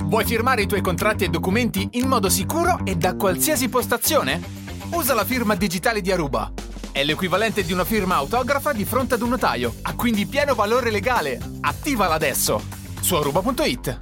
Vuoi firmare i tuoi contratti e documenti in modo sicuro e da qualsiasi postazione? Usa la firma digitale di Aruba. È l'equivalente di una firma autografa di fronte ad un notaio. Ha quindi pieno valore legale. Attivala adesso su aruba.it.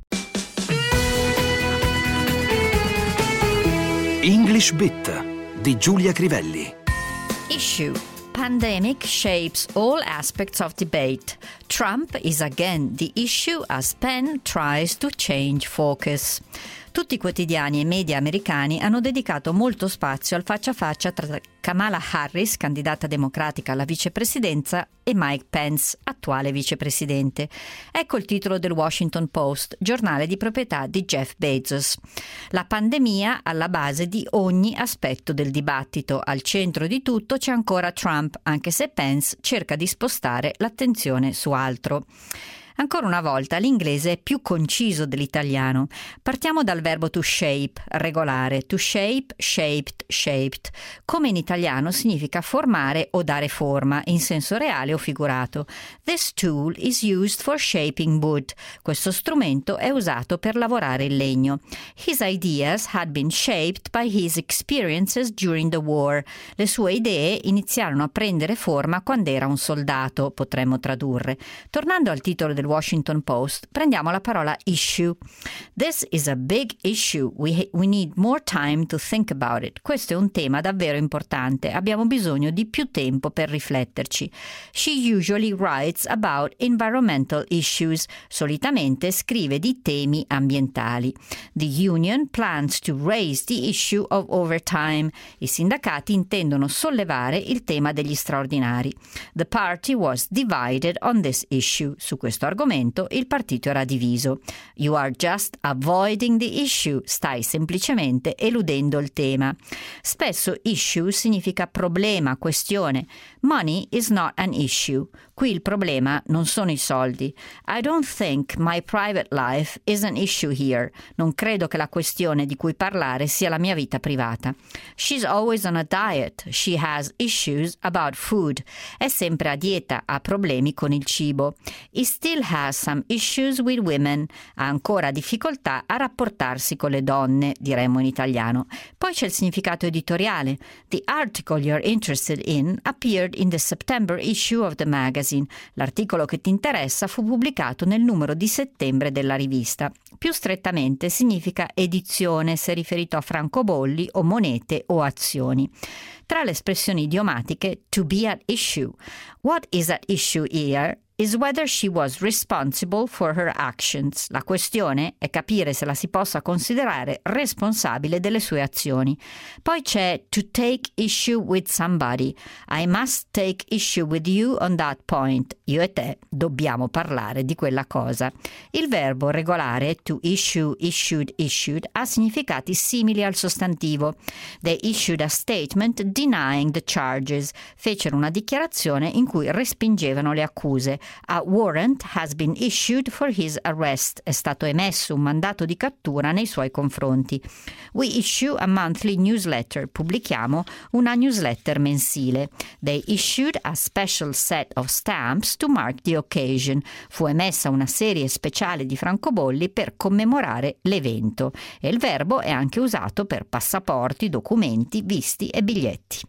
English Bit di Giulia Crivelli. Issue. Pandemic shapes all aspects of debate. Trump is again the issue as Penn tries to change focus. Tutti i quotidiani e media americani hanno dedicato molto spazio al faccia a faccia tra Kamala Harris, candidata democratica alla vicepresidenza, e Mike Pence, attuale vicepresidente. Ecco il titolo del Washington Post, giornale di proprietà di Jeff Bezos. La pandemia alla base di ogni aspetto del dibattito. Al centro di tutto c'è ancora Trump, anche se Pence cerca di spostare l'attenzione su altro. Ancora una volta l'inglese è più conciso dell'italiano. Partiamo dal verbo to shape, regolare. To shape, shaped, shaped. Come in italiano significa formare o dare forma, in senso reale o figurato. This tool is used for shaping wood. Questo strumento è usato per lavorare il legno. His ideas had been shaped by his experiences during the war. Le sue idee iniziarono a prendere forma quando era un soldato, potremmo tradurre. Tornando al titolo del Washington Post, prendiamo la parola issue. This is a big issue. We need more time to think about it. Questo è un tema davvero importante. Abbiamo bisogno di più tempo per rifletterci. She usually writes about environmental issues. Solitamente scrive di temi ambientali. The union plans to raise the issue of overtime. I sindacati intendono sollevare il tema degli straordinari. The party was divided on this issue. Su questo argomento il partito era diviso. You are just avoiding the issue. Stai semplicemente eludendo il tema. Spesso issue significa problema, questione. Money is not an issue. Qui il problema non sono i soldi. I don't think my private life is an issue here. Non credo che la questione di cui parlare sia la mia vita privata. She's always on a diet. She has issues about food. È sempre a dieta, ha problemi con il cibo. He still has some issues with women. Ha ancora difficoltà a rapportarsi con le donne, diremmo in italiano. Poi c'è il significato editoriale. The article you're interested in appeared in the September issue of the magazine. L'articolo che ti interessa fu pubblicato nel numero di settembre della rivista. Più strettamente significa edizione se riferito a francobolli o monete o azioni. Tra le espressioni idiomatiche, to be at issue. What is at issue here is whether she was responsible for her actions. La questione è capire se la si possa considerare responsabile delle sue azioni. Poi c'è to take issue with somebody. I must take issue with you on that point. Io e te dobbiamo parlare di quella cosa. Il verbo regolare to issue, issued, issued ha significati simili al sostantivo. They issued a statement denying the charges. Fecero una dichiarazione in cui respingevano le accuse. A warrant has been issued for his arrest. È stato emesso un mandato di cattura nei suoi confronti. We issue a monthly newsletter. Pubblichiamo una newsletter mensile. They issued a special set of stamps to mark the occasion. Fu emessa una serie speciale di francobolli per commemorare l'evento. E il verbo è anche usato per passaporti, documenti, visti e biglietti.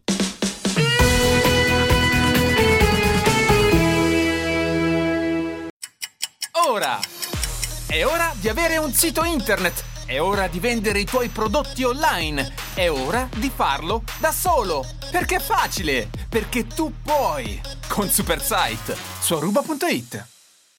Ora! È ora di avere un sito internet! È ora di vendere i tuoi prodotti online! È ora di farlo da solo! Perché è facile! Perché tu puoi! Con Supersite su aruba.it.